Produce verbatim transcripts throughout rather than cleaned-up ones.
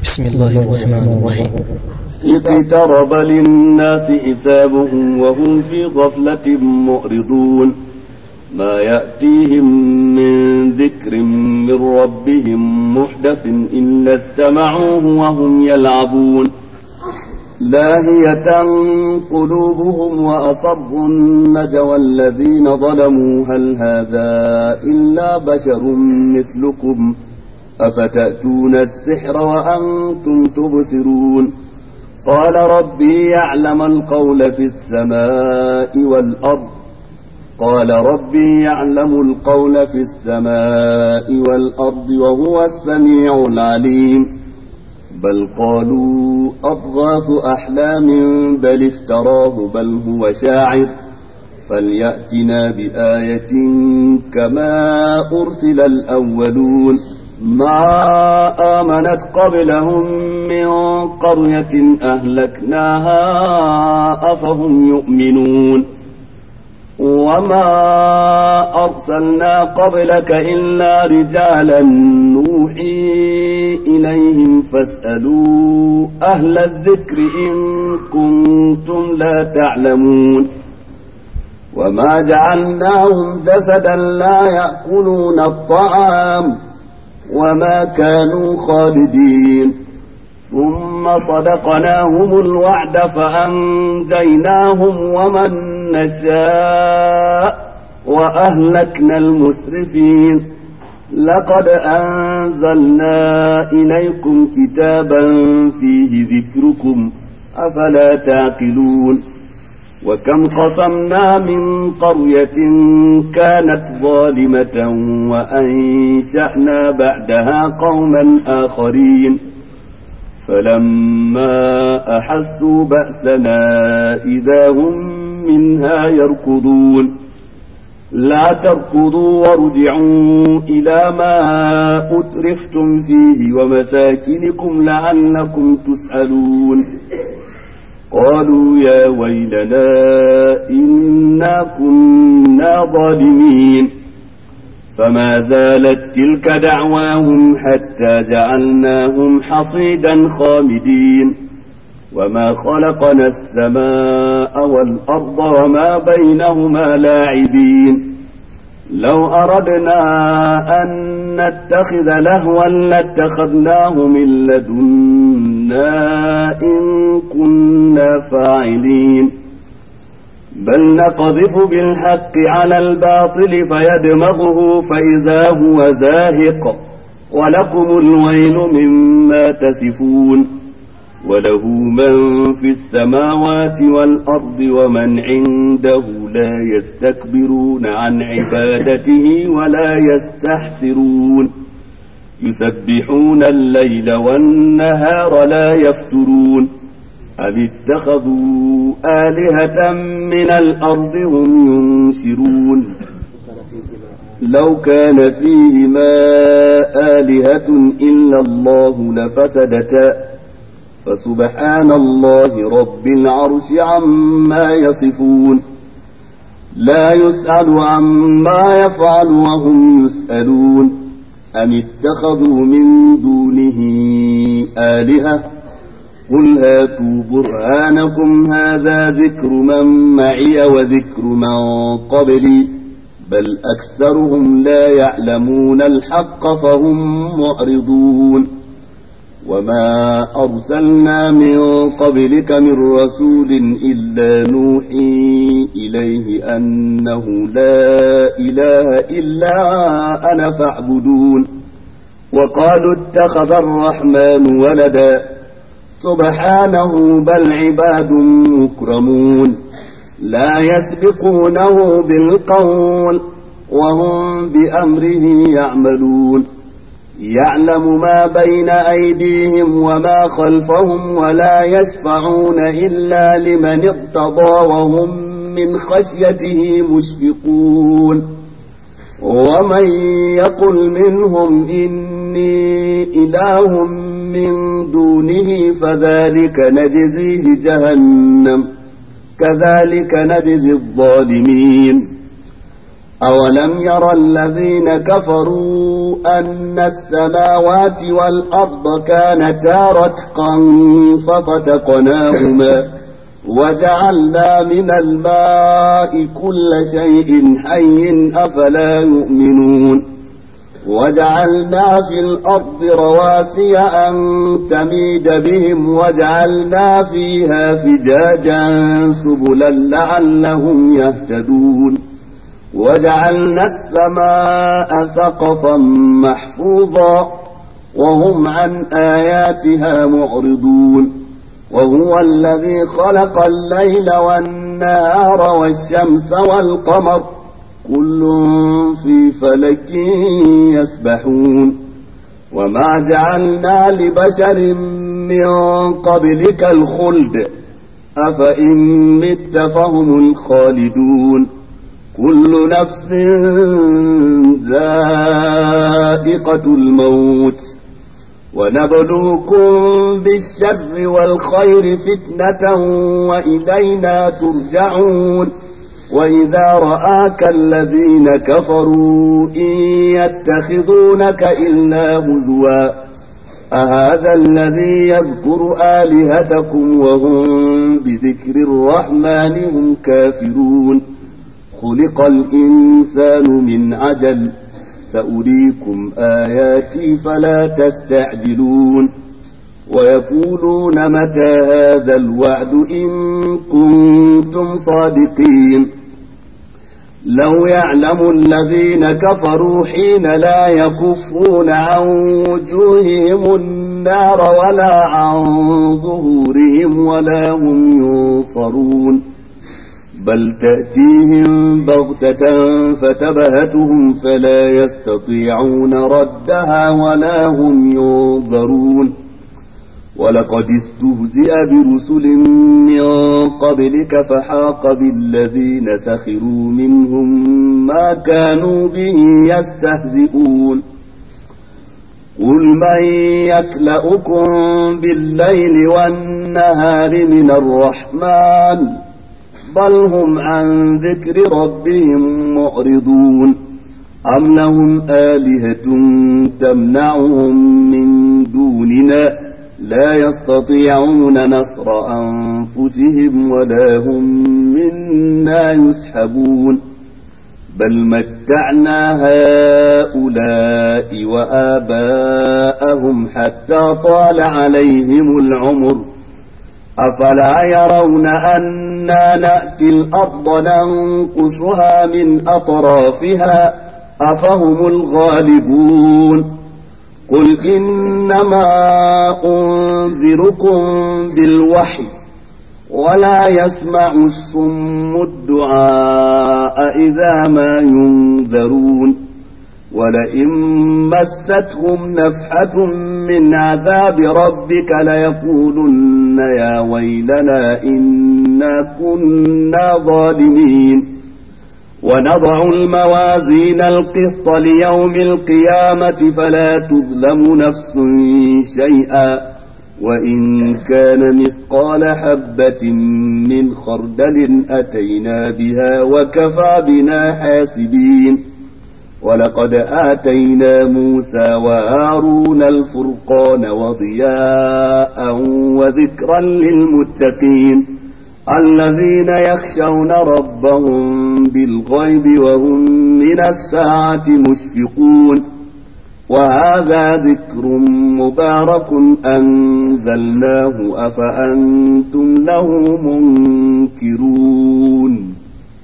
بسم الله الرحمن الرحيم. اقترب للناس حسابهم وهم في غفلة معرضون ما يأتيهم من ذكر من ربهم محدث إلا استمعوه وهم يلعبون لاهية قلوبهم وأصروا النجوى الذين ظلموا هل هذا إلا بشر مثلكم أفتأتون السحر وأنتم تبصرون قال ربي يعلم القول في السماء والأرض قال ربي يعلم القول في السماء والأرض وهو السميع العليم بل قالوا أضغاث أحلام بل افتراه بل هو شاعر فليأتنا بآية كما أرسل الأولون ما آمنت قبلهم من قرية أهلكناها أفهم يؤمنون وما أرسلنا قبلك إلا رجالا نوحي إليهم فاسألوا أهل الذكر إن كنتم لا تعلمون وما جعلناهم جسدا لا يأكلون الطعام وما كانوا خالدين ثم صدقناهم الوعد فأنجيناهم ومن نشاء وأهلكنا المسرفين لقد أنزلنا إليكم كتابا فيه ذكركم أفلا تعقلون وكم قصمنا من قرية كانت ظالمة وأنشأنا بعدها قوما آخرين فلما أحسوا بأسنا إذا هم منها يركضون لا تركضوا وارجعوا إلى ما أترفتم فيه ومساكنكم لعلكم تسألون قالوا يا ويلنا إنا كنا ظالمين فما زالت تلك دعواهم حتى جعلناهم حصيدا خامدين وما خلقنا السماء والأرض وما بينهما لاعبين لو أردنا أن نتخذ لهوا لاتخذناه من لدنا إن كنا فاعلين بل نقذف بالحق على الباطل فيدمغه فإذا هو زاهق ولكم الويل مما تصفون وله من في السماوات والأرض ومن عنده لا يستكبرون عن عبادته ولا يستحسرون يسبحون الليل والنهار لا يفترون أم اتخذوا آلهة من الأرض هم ينشرون لو كان فيهما آلهة إلا الله لفسدتا فسبحان الله رب العرش عما يصفون لا يسأل عما يفعل وهم يسألون أم اتخذوا من دونه آلهة قل هاتوا برهانكم هذا ذكر من معي وذكر من قبلي بل أكثرهم لا يعلمون الحق فهم معرضون وما أرسلنا من قبلك من رسول إلا نوحي إليه أنه لا إله إلا أنا فاعبدون وقالوا اتخذ الرحمن ولدا سبحانه بل عباد مكرمون لا يسبقونه بالقول وهم بأمره يعملون يعلم ما بين أيديهم وما خلفهم ولا يشفعون إلا لمن ارتضى وهم من خشيته مشفقون ومن يقل منهم إني إله من دونه فذلك نجزيه جهنم كذلك نجزي الظالمين أولم ير الذين كفروا أن السماوات والأرض كانتا رتقا ففتقناهما وجعلنا من الماء كل شيء حي أفلا يؤمنون وجعلنا في الأرض رواسي أن تميد بهم وجعلنا فيها فجاجا سبلا لعلهم يهتدون وجعلنا السماء سقفا محفوظا وهم عن آياتها معرضون وهو الذي خلق الليل والنهار والشمس والقمر كل في فلك يسبحون وما جعلنا لبشر من قبلك الخلد أفإن مت فهم الخالدون كل نفس ذائقة الموت ونبلوكم بالشر والخير فتنة وإلينا ترجعون وإذا رآك الذين كفروا إن يتخذونك إلا هزوا أهذا الذي يذكر آلهتكم وهم بذكر الرحمن هم كافرون خلق الإنسان من عجل سأريكم آياتي فلا تستعجلون ويقولون متى هذا الوعد إن كنتم صادقين لو يعلم الذين كفروا حين لا يكفون عن وجوههم النار ولا عن ظهورهم ولا هم ينصرون بل تأتيهم بغتة فتبهتهم فلا يستطيعون ردها ولا هم ينظرون ولقد استهزئ برسل من قبلك فحاق بالذين سخروا منهم ما كانوا به يستهزئون قل من يكلؤكم بالليل والنهار من الرحمن بل هم عن ذكر ربهم معرضون أم لهم آلهة تمنعهم من دوننا لا يستطيعون نصر أنفسهم ولا هم منا يسحبون بل متعنا هؤلاء وآباءهم حتى طال عليهم العمر أفلا يرون أنا نأتي الأرض ننقصها من أطرافها أفهم الغالبون قل إنما أنذركم بالوحي ولا يسمع الصم الدعاء إذا ما ينذرون ولئن مستهم نفحة من عذاب ربك ليقولن يا ويلنا إنا كنا ظالمين ونضع الموازين القسط ليوم القيامة فلا تظلم نفس شيئا وإن كان مثقال حبة من خردل أتينا بها وكفى بنا حاسبين ولقد آتينا موسى وهارون الفرقان وضياء وذكرا للمتقين الذين يخشون ربهم بالغيب وهم من الساعة مشفقون وهذا ذكر مبارك أنزلناه أفأنتم له منكرون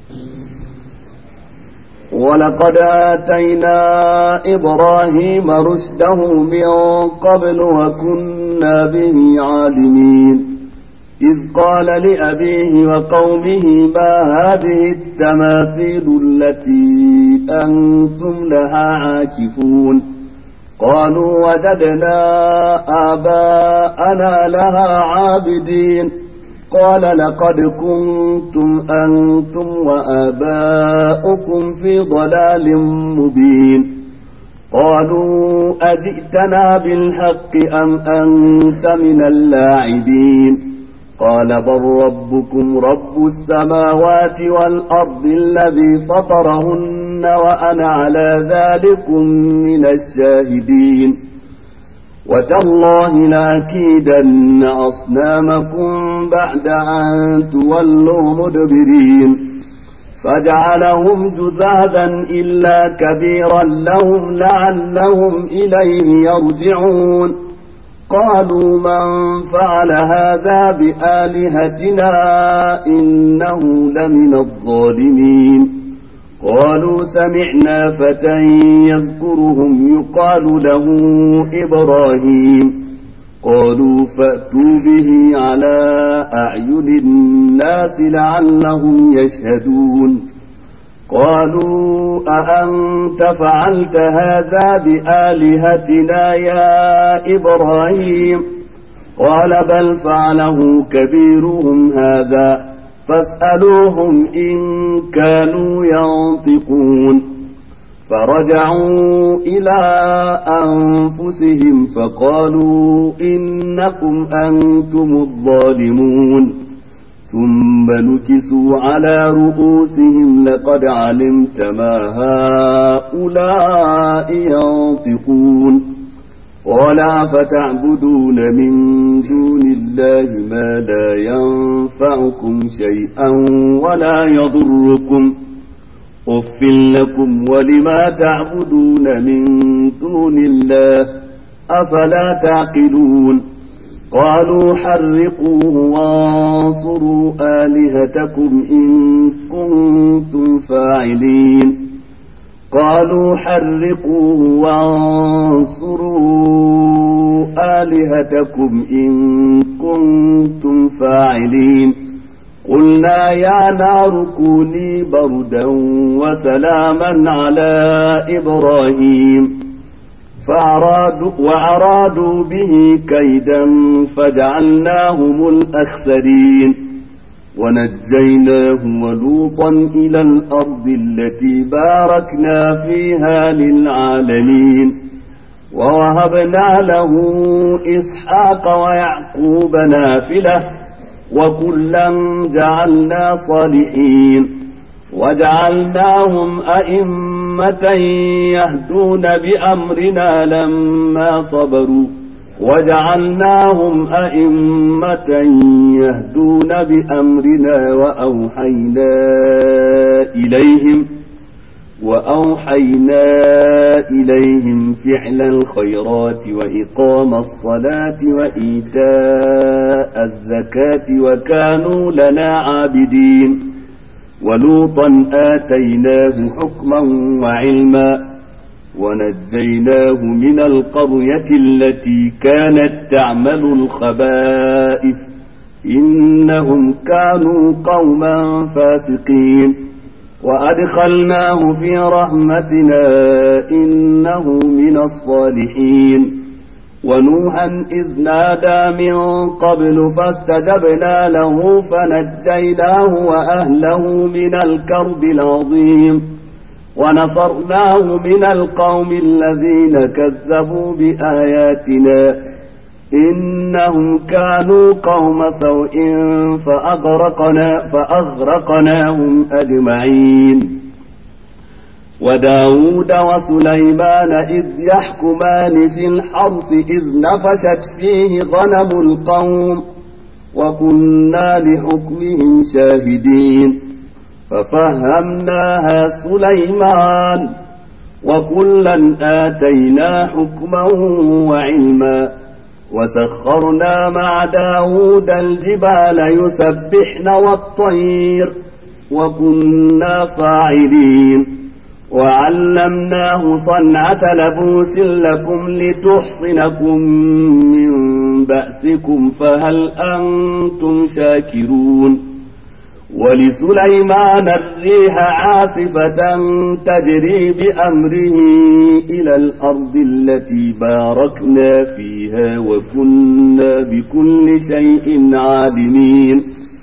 ولقد آتينا إبراهيم رشده من قبل وكنا به عالمين إذ قال لأبيه وقومه ما هذه التماثيل التي أنتم لها عاكفون قالوا وجدنا آباءنا لها عابدين قال لقد كنتم أنتم وآباؤكم في ضلال مبين قالوا أجئتنا بالحق أم أنت من اللاعبين قال بل ربكم رب السماوات والأرض الذي فطرهن وأنا على ذلكم من الشاهدين وتالله لأكيدن أصنامكم بعد أن تولوا مدبرين فجعلهم جذاذا إلا كبيرا لهم لعلهم إليه يرجعون قالوا من فعل هذا بآلهتنا إنه لمن الظالمين قالوا سمعنا فتى يذكرهم يقال له إبراهيم قالوا فأتوا به على أعين الناس لعلهم يشهدون قالوا أأنت فعلت هذا بآلهتنا يا إبراهيم قال بل فعله كبيرهم هذا فاسألوهم إن كانوا ينطقون فرجعوا إلى أنفسهم فقالوا إنكم أنتم الظالمون ثم نكسوا على رؤوسهم لقد علمت ما هؤلاء ينطقون قال أفتعبدون من دون الله ما لا ينفعكم شيئا ولا يضركم أف لكم ولما تعبدون من دون الله أفلا تعقلون قالوا حرقوه وانصروا آلهتكم إن كنتم فاعلين قالوا حرقوه وانصروا آلهتكم إن كنتم فاعلين قلنا يا نار كوني بردا وسلاما على إبراهيم فأرادوا وأرادوا به كيدا فجعلناهم الأخسرين ونجيناه ولوطا إلى الأرض التي باركنا فيها للعالمين ووهبنا له إسحاق ويعقوب نافلة وكلا جعلنا صالحين وجعلناهم أئمة يهدون بأمرنا لما صبروا وجعلناهم أئمة يهدون بأمرنا وأوحينا إليهم وأوحينا إليهم فعل الخيرات وإقام الصلاة وإيتاء الزكاة وكانوا لنا عابدين ولوطا آتيناه حكما وعلما ونجيناه من القرية التي كانت تعمل الخبائث إنهم كانوا قوما فاسقين وأدخلناه في رحمتنا إنه من الصالحين ونوحا إذ نادى من قبل فاستجبنا له فنجيناه وأهله من الكرب العظيم ونصرناه من القوم الذين كذبوا بآياتنا إنهم كانوا قوم سوء فأغرقنا فأغرقناهم أجمعين وداود وسليمان إذ يحكمان في الحرث إذ نفشت فيه غنم القوم وكنا لحكمهم شاهدين ففهمناها سليمان وكلا آتينا حكما وعلما وسخرنا مع داود الجبال يسبحن والطير وكنا فاعلين وعلمناه صنعة لبوس لكم لتحصنكم من بأسكم فهل أنتم شاكرون ولسليمان الريح عاصفة تجري بأمره إلى الأرض التي باركنا فيها وكنا بكل شيء عالمين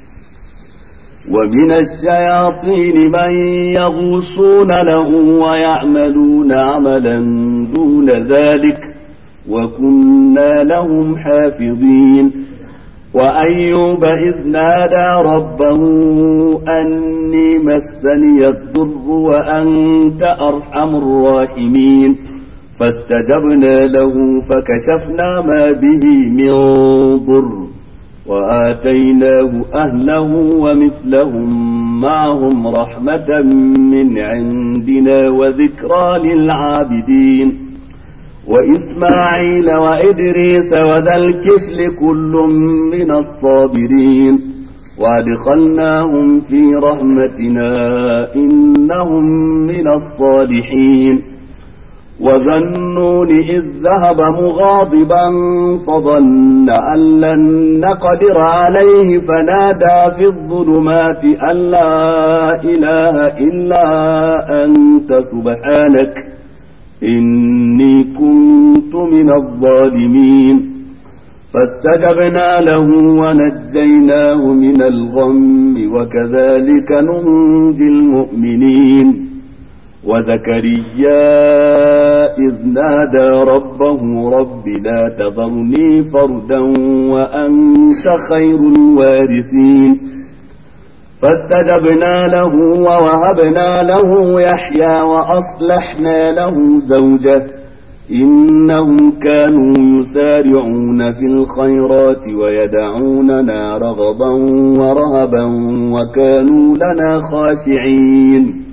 ومن الشياطين من يغوصون له ويعملون عملا دون ذلك وكنا لهم حافظين وأيوب إذ نادى ربه أني مسني الضر وأنت أرحم الراحمين فاستجبنا له فكشفنا ما به من ضر وآتيناه أهله ومثلهم معهم رحمة من عندنا وذكرى للعابدين وإسماعيل وإدريس وذا الكفل كل من الصابرين وأدخلناهم في رحمتنا إنهم من الصالحين وذا النون إذ ذهب مغاضبا فظن أن لن نقدر عليه فنادى في الظلمات أن لا إله إلا أنت سبحانك إني كنت من الظالمين فاستجبنا له ونجيناه من الغم وكذلك ننجي المؤمنين وزكريا إذ نادى ربه رب لا تذرني فردا وأنت خير الوارثين فاستجبنا له ووهبنا له يحيى وأصلحنا له زوجه إنهم كانوا يسارعون في الخيرات ويدعوننا رغبا ورهبا وكانوا لنا خاشعين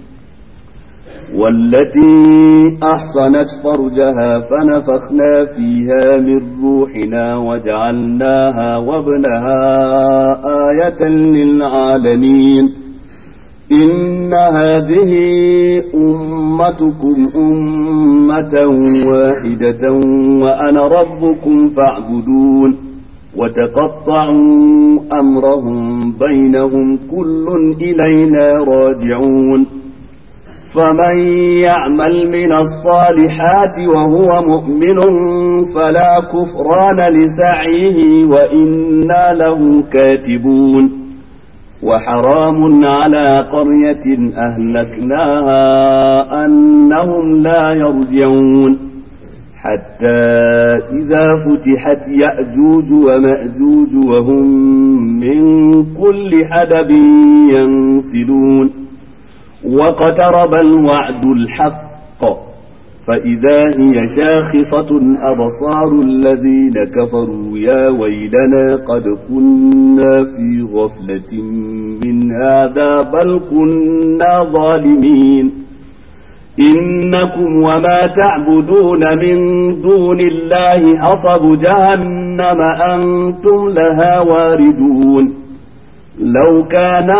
والتي أحصنت فرجها فنفخنا فيها من روحنا وجعلناها وابنها آية للعالمين إن هذه أمتكم أمة واحدة وأنا ربكم فاعبدون وتقطعوا أمرهم بينهم كل إلينا راجعون فمن يعمل من الصالحات وهو مؤمن فلا كفران لسعيه وإنا له كاتبون وحرام على قرية أهلكناها أنهم لا يرجعون حتى إذا فتحت يأجوج ومأجوج وهم من كل حدب ينسلون واقترب الوعد الحق فإذا هي شاخصة أبصار الذين كفروا يا ويلنا قد كنا في غفلة من هذا بل كنا ظالمين إنكم وما تعبدون من دون الله حصب جهنم أنتم لها واردون لو كان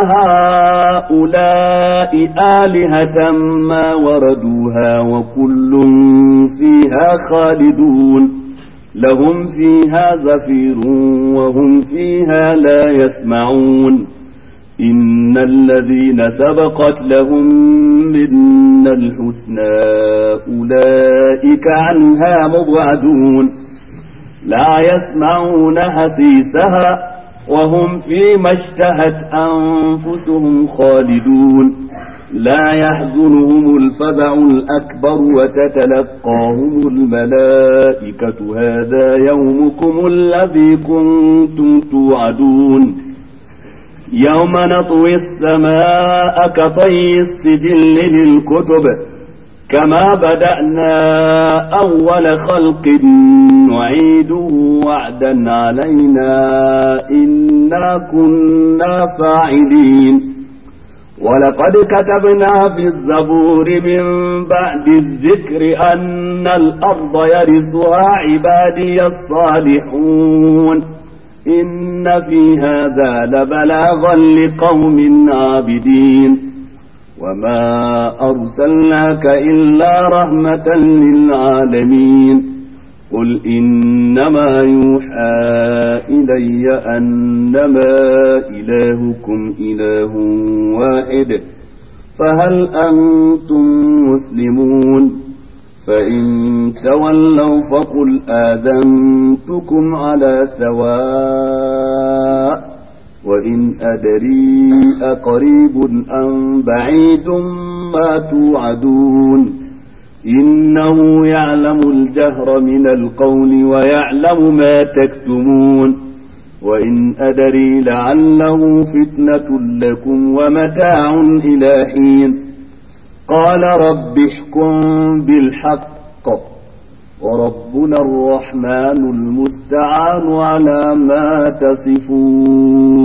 هؤلاء آلهة ما وردوها وكل فيها خالدون لهم فيها زفير وهم فيها لا يسمعون إن الذين سبقت لهم منا الحسنى أولئك عنها مبعدون لا يسمعون حسيسها وهم فيما اشتهت أنفسهم خالدون لا يحزنهم الفزع الأكبر وتتلقاهم الملائكة هذا يومكم الذي كنتم توعدون يوم نطوي السماء كطي السجل للكتب كما بدأنا أول خلق نعيده وعدا علينا إنا كنا فاعلين ولقد كتبنا في الزبور من بعد الذكر أن الأرض يرثها عبادي الصالحون إن في هذا لبلاغا لقوم عابدين وما أرسلناك إلا رحمة للعالمين قل إنما يوحى إلي أنما إلهكم إله واحد فهل أنتم مسلمون فإن تولوا فقل آذنتكم على سواء وإن أدري أقريب أم بعيد ما توعدون إنه يعلم الجهر من القول ويعلم ما تكتمون وإن أدري لعله فتنة لكم ومتاع إلى حين قال رب احكم بالحق وربنا الرحمن المستعان على ما تصفون